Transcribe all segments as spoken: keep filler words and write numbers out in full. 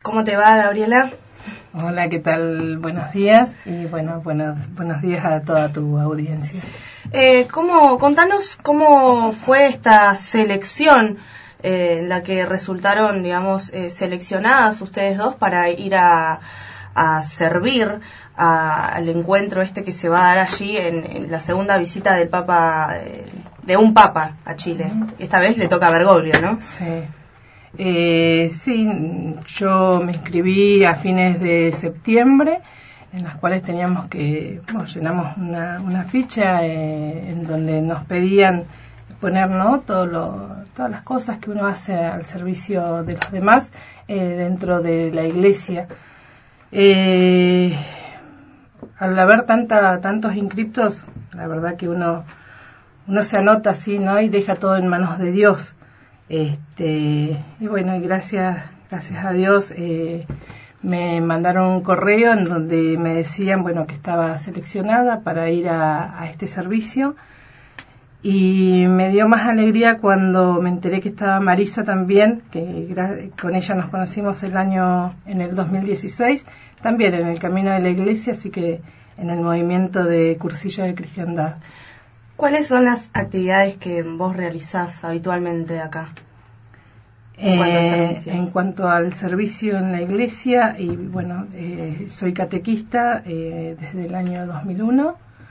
¿Cómo te va, Gabriela? Hola, ¿qué tal? Buenos días y bueno, buenos, buenos días a toda tu audiencia. Eh, ¿cómo, contanos cómo fue esta selección eh, en la que resultaron, digamos, eh, seleccionadas ustedes dos para ir a, a servir a, al encuentro este que se va a dar allí en, en la segunda visita del Papa, eh, de un Papa a Chile. Esta vez le toca a Bergoglio, ¿no? Sí. Eh, sí, yo me inscribí a fines de septiembre, en las cuales teníamos que, bueno, llenamos una, una ficha eh, en donde nos pedían poner, ¿no?, todo lo, todas las cosas que uno hace al servicio de los demás eh, dentro de la iglesia. Eh, al haber tanta, tantos inscriptos, la verdad que uno, uno se anota así, ¿no?, y deja todo en manos de Dios. Este, y bueno, y gracias, gracias a Dios eh, me mandaron un correo en donde me decían, bueno, que estaba seleccionada para ir a, a este servicio, y me dio más alegría cuando me enteré que estaba Marisa también, que gra- con ella nos conocimos el año, en el dos mil dieciséis, también en el camino de la iglesia, así que en el movimiento de Cursillo de Cristiandad. ¿Cuáles son las actividades que vos realizás habitualmente acá? En, Eh, cuanto al servicio. en cuanto al servicio en la iglesia, y bueno, eh, soy catequista eh, desde el año dos mil uno.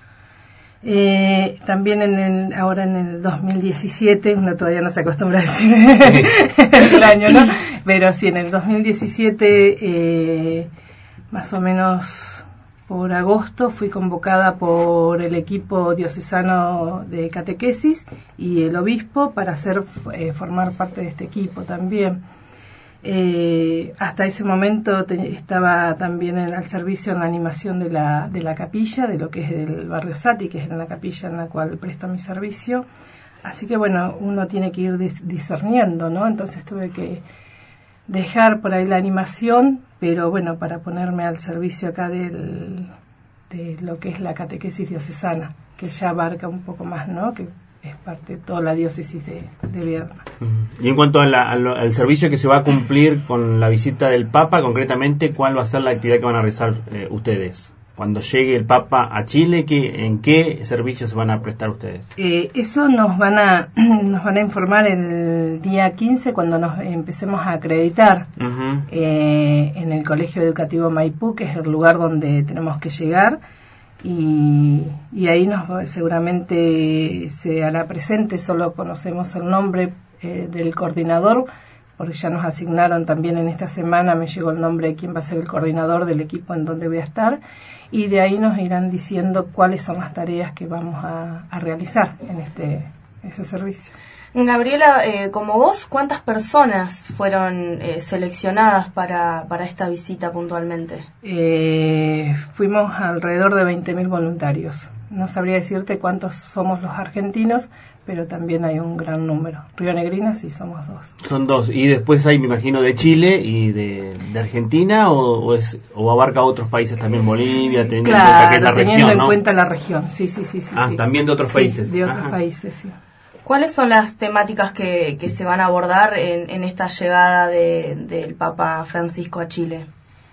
Eh, también en el, ahora en el dos mil diecisiete, uno todavía no se acostumbra a decir el año, ¿no? Pero sí, en el dos mil diecisiete, eh, más o menos por agosto, fui convocada por el equipo diocesano de catequesis y el obispo para hacer eh, formar parte de este equipo también. Eh, hasta ese momento te, estaba también en, al servicio en la animación de la, de la capilla, de lo que es el barrio Sati, que es en la capilla en la cual presto mi servicio. Así que bueno, uno tiene que ir dis, discerniendo, ¿no? Entonces tuve que dejar por ahí la animación, pero bueno, para ponerme al servicio acá del, de lo que es la catequesis diocesana, que ya abarca un poco más, ¿no?, que es parte de toda la diócesis de, de Viedma. Y en cuanto a la, a lo, al servicio que se va a cumplir con la visita del Papa, concretamente, ¿cuál va a ser la actividad que van a realizar eh, ustedes? Cuando llegue el Papa a Chile, ¿qué, ¿en qué servicios se van a prestar ustedes? Eh, eso nos van a nos van a informar el día quince, cuando nos empecemos a acreditar uh-huh. eh, en el Colegio Educativo Maipú, que es el lugar donde tenemos que llegar, y, y ahí nos seguramente se hará presente. Solo conocemos el nombre eh, del coordinador, porque ya nos asignaron también en esta semana, me llegó el nombre de quién va a ser el coordinador del equipo en donde voy a estar, y de ahí nos irán diciendo cuáles son las tareas que vamos a, a realizar en este ese servicio. Gabriela, eh, como vos, ¿cuántas personas fueron eh, seleccionadas para, para esta visita puntualmente? Eh, fuimos alrededor de veinte mil voluntarios. No sabría decirte cuántos somos los argentinos, pero también hay un gran número. Rionegrinas sí somos dos. Son dos. Y después hay, me imagino, de Chile y de, de Argentina, o, o, es, o abarca otros países también, Bolivia, teniendo claro, en cuenta que es la teniendo región, en ¿no? cuenta la región, sí, sí, sí. sí ah, sí. también de otros sí, países. de otros Ajá. países, sí. ¿Cuáles son las temáticas que, que se van a abordar en, en esta llegada de, del Papa Francisco a Chile?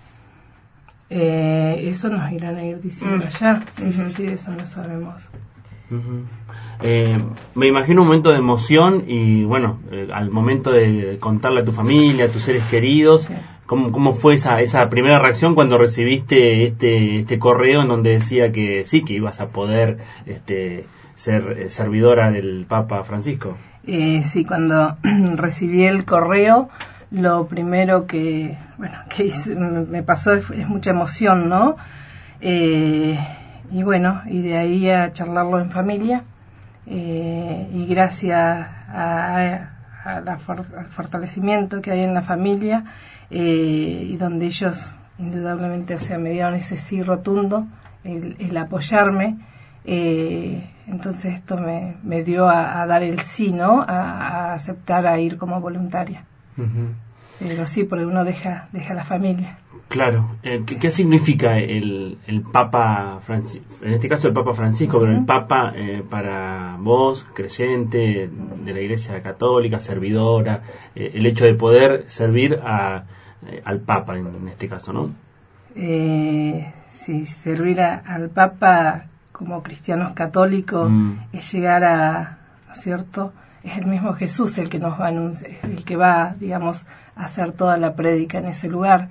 Eh, eso nos irán a ir diciendo mm. allá. Sí, uh-huh. sí, sí, eso no sabemos. Uh-huh. Eh, me imagino un momento de emoción y bueno, eh, al momento de contarle a tu familia, a tus seres queridos, sí. ¿cómo, cómo fue esa, esa primera reacción cuando recibiste este, este correo en donde decía que sí, que ibas a poder este, ser eh, servidora del Papa Francisco? Eh, sí, cuando recibí el correo, lo primero que, bueno, que hice, me pasó es, es mucha emoción, ¿no? Eh, y bueno, y de ahí a charlarlo en familia, eh, y gracias a, a la for, al fortalecimiento que hay en la familia, eh, y donde ellos indudablemente, o sea, me dieron ese sí rotundo, el, el apoyarme, eh, entonces esto me, me dio a, a dar el sí, ¿no? A, a aceptar a ir como voluntaria. Uh-huh. Pero sí, porque uno deja, deja la familia. Claro. Eh, ¿qué, ¿Qué significa el, el Papa Francisco? En este caso el Papa Francisco, uh-huh. pero el Papa eh, para vos, creyente de la Iglesia Católica, servidora, eh, el hecho de poder servir a eh, al Papa en, en este caso, ¿no? Eh, sí, servir a, al Papa como cristianos católicos mm. es llegar a, ¿no es cierto? Es el mismo Jesús el que nos va a anunciar, el que va, digamos, a hacer toda la prédica en ese lugar.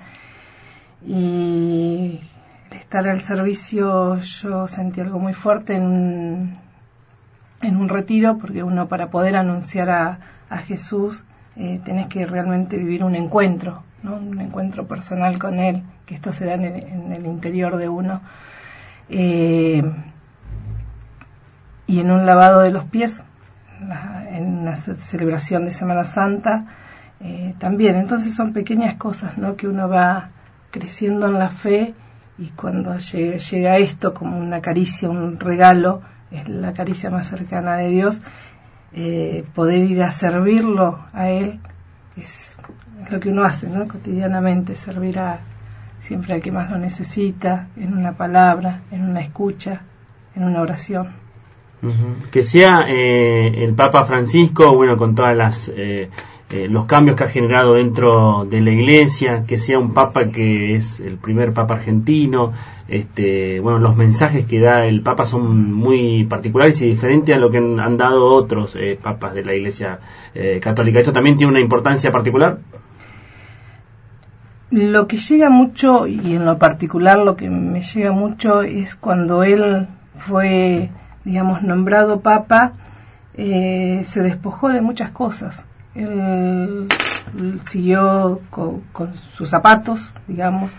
Y el estar al servicio, yo sentí algo muy fuerte en, en un retiro, porque uno para poder anunciar a, a Jesús eh, tenés que realmente vivir un encuentro, ¿no? Un encuentro personal con Él, que esto se da en el, en el interior de uno. Eh, y en un lavado de los pies, en una celebración de Semana Santa, eh, también. Entonces son pequeñas cosas, ¿no? Que uno va creciendo en la fe, y cuando llega, llega esto como una caricia, un regalo, es la caricia más cercana de Dios, eh, poder ir a servirlo a Él es, es lo que uno hace, ¿no? Cotidianamente, servir a siempre al que más lo necesita, en una palabra, en una escucha, en una oración. Uh-huh. Que sea eh, el Papa Francisco, bueno, con todas las eh, eh, los cambios que ha generado dentro de la Iglesia, que sea un Papa que es el primer Papa argentino, este, bueno, los mensajes que da el Papa son muy particulares y diferentes a lo que han, han dado otros eh, papas de la Iglesia eh, católica. ¿Esto también tiene una importancia particular? Lo que llega mucho, y en lo particular lo que me llega mucho, es cuando él fue, digamos, nombrado Papa, eh, se despojó de muchas cosas. Él siguió con, con sus zapatos, digamos,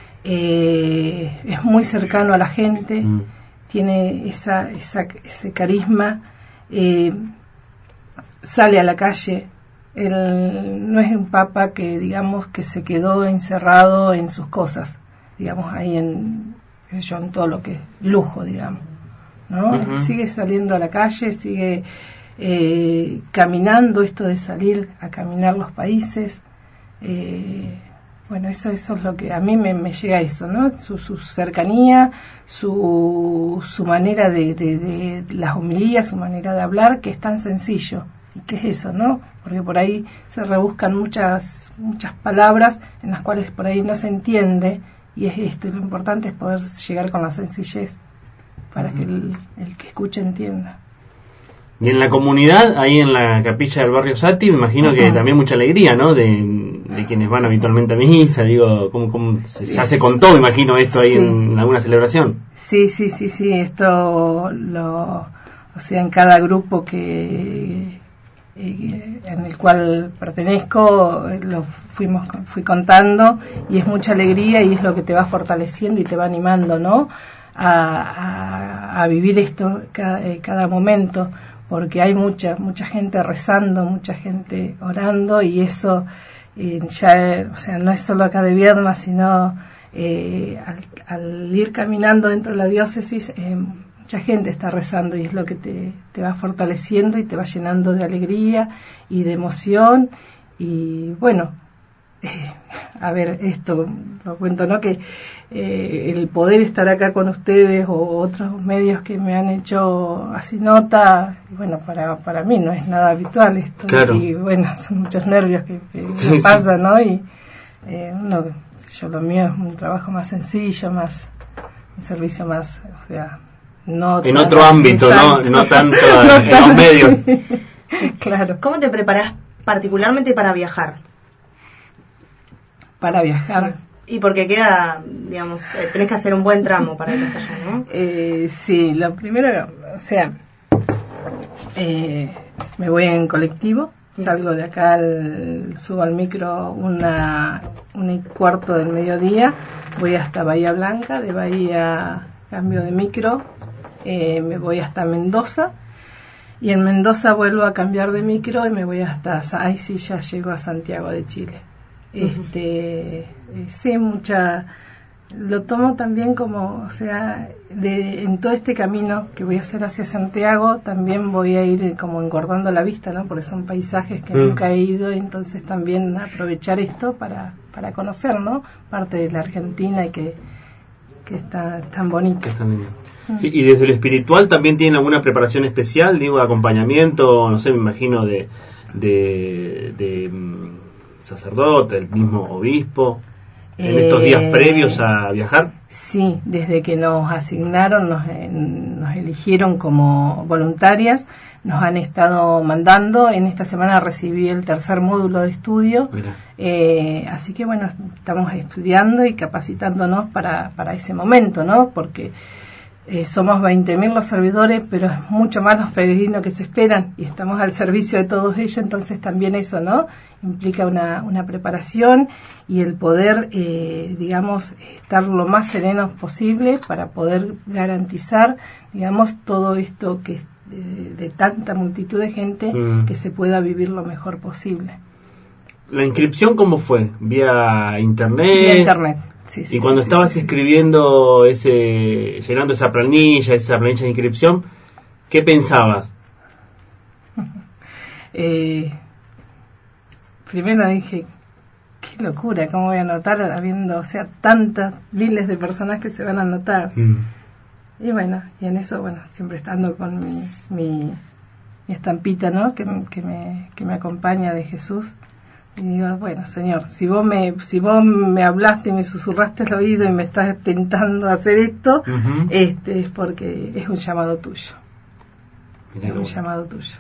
eh, es muy cercano a la gente, mm. tiene esa, esa, ese carisma, eh, sale a la calle. Él no es un Papa que, digamos, que se quedó encerrado en sus cosas, digamos, ahí en, qué sé yo, en todo lo que es lujo, digamos, ¿no? Uh-huh. Sigue saliendo a la calle, sigue eh, caminando, esto de salir a caminar los países, eh, bueno, eso, eso es lo que a mí me, me llega a eso, ¿no? Su, su cercanía, su, su manera de, de, de las homilías, su manera de hablar, que es tan sencillo. ¿Y qué es eso, no? Porque por ahí se rebuscan muchas muchas palabras en las cuales por ahí no se entiende, y es esto, y lo importante es poder llegar con la sencillez para uh-huh. que el, el que escuche entienda. Y en la comunidad, ahí en la capilla del barrio Sati, me imagino uh-huh. que también mucha alegría, ¿no? De, de quienes van habitualmente a misa, digo, ¿cómo, cómo se, ya se contó, me imagino, esto ahí sí. en, en alguna celebración? Sí, sí, sí, sí, esto lo, o sea, en cada grupo que en el cual pertenezco lo fuimos fui contando, y es mucha alegría, y es lo que te va fortaleciendo y te va animando, ¿no? a, a, a vivir esto cada, cada momento, porque hay mucha mucha gente rezando, mucha gente orando, y eso eh, ya, o sea, no es solo acá de Viedma, sino eh, al, al ir caminando dentro de la diócesis, eh, mucha gente está rezando, y es lo que te, te va fortaleciendo y te va llenando de alegría y de emoción. Y bueno, eh, a ver, esto lo cuento, ¿no? Que eh, el poder estar acá con ustedes o otros medios que me han hecho así nota, bueno, para para mí no es nada habitual esto. Claro. Y bueno, son muchos nervios que, que sí, me pasan, sí. ¿no? Y eh, uno, yo lo mío es un trabajo más sencillo, más un servicio más, o sea, no en otro ámbito, no, no tanto no en tanto, los medios. Sí. Claro. ¿Cómo te preparás particularmente para viajar? Para viajar. Sí. Y porque queda, digamos, eh, tenés que hacer un buen tramo para ir hasta allá, ¿no? Eh, sí, lo primero, o sea, eh, me voy en colectivo, sí. Salgo de acá, al, subo al micro una, una y cuarto del mediodía, voy hasta Bahía Blanca, de Bahía cambio de micro, eh, me voy hasta Mendoza, y en Mendoza vuelvo a cambiar de micro y me voy hasta, ahí sí ya llego a Santiago de Chile. Uh-huh. Este, eh, sí, mucha, lo tomo también como, o sea, de, en todo este camino que voy a hacer hacia Santiago, también voy a ir como engordando la vista, ¿no? Porque son paisajes que uh-huh. nunca he ido, y entonces también aprovechar esto para, para conocer, ¿no? Parte de la Argentina, y que que está tan bonito. Sí, y desde lo espiritual también tienen alguna preparación especial, digo, acompañamiento, no sé, me imagino de de, de sacerdote, el mismo obispo, en eh, estos días previos a viajar? Sí, desde que nos asignaron, nos, eh, nos eligieron como voluntarias, nos han estado mandando. En esta semana recibí el tercer módulo de estudio, eh, así que bueno, estamos estudiando y capacitándonos para, para ese momento, ¿no? Porque Eh, somos veinte mil los servidores, pero es mucho más los peregrinos que se esperan y estamos al servicio de todos ellos, entonces también eso, ¿no? Implica una, una preparación y el poder, eh, digamos, estar lo más serenos posible para poder garantizar, digamos, todo esto que de, de tanta multitud de gente, mm. que se pueda vivir lo mejor posible. ¿La inscripción cómo fue? ¿Vía internet? Vía internet. Sí, sí, y cuando sí, estabas sí, sí. escribiendo ese, llenando esa planilla, esa planilla de inscripción, ¿qué pensabas? Eh, primero dije, qué locura, cómo voy a anotar habiendo, o sea, tantas miles de personas que se van a anotar. Mm. Y bueno, y en eso, bueno, siempre estando con mi, mi, mi estampita, ¿no? Que, que me, que me acompaña de Jesús. Y digo, bueno, Señor, si vos me si vos me hablaste y me susurraste el oído y me estás tentando a hacer esto, uh-huh. este es porque es un llamado tuyo. Mirá, es un bueno. llamado tuyo.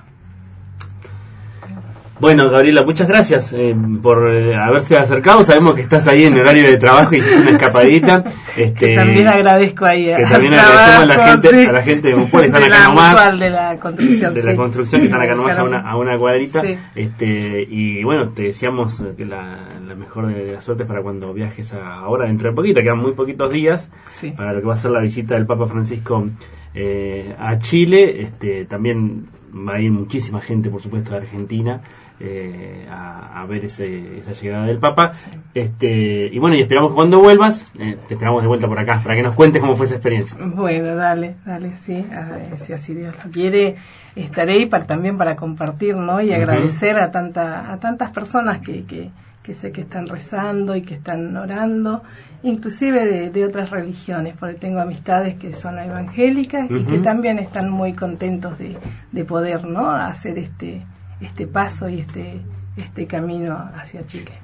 Bueno, Gabriela, muchas gracias eh, por eh, haberse acercado. Sabemos que estás ahí en horario de trabajo y hiciste una escapadita. Este, que también agradezco ahí a, que también agradecemos a la gente, sí. a la gente de Mupol, están de acá la nomás. De la construcción, de sí. la construcción, que están acá nomás a una, a una cuadrita. Sí. Este, y bueno, te deseamos que la, la mejor de las suertes para cuando viajes a, ahora dentro de poquito, quedan muy poquitos días, sí. para lo que va a ser la visita del Papa Francisco eh, a Chile. Este, también va a ir muchísima gente, por supuesto, de Argentina. Eh, a, a ver ese, esa llegada del Papa, sí. este y bueno, y esperamos que cuando vuelvas eh, te esperamos de vuelta por acá para que nos cuentes cómo fue esa experiencia. Bueno, dale, dale, sí, a ver, si así Dios lo quiere, estaré ahí para, también para compartir, ¿no? Y uh-huh. agradecer a tanta a tantas personas que, que, que sé que están rezando y que están orando, inclusive de, de otras religiones, porque tengo amistades que son evangélicas uh-huh. y que también están muy contentos de, de poder, ¿no? Hacer este este paso y este este camino hacia Chile.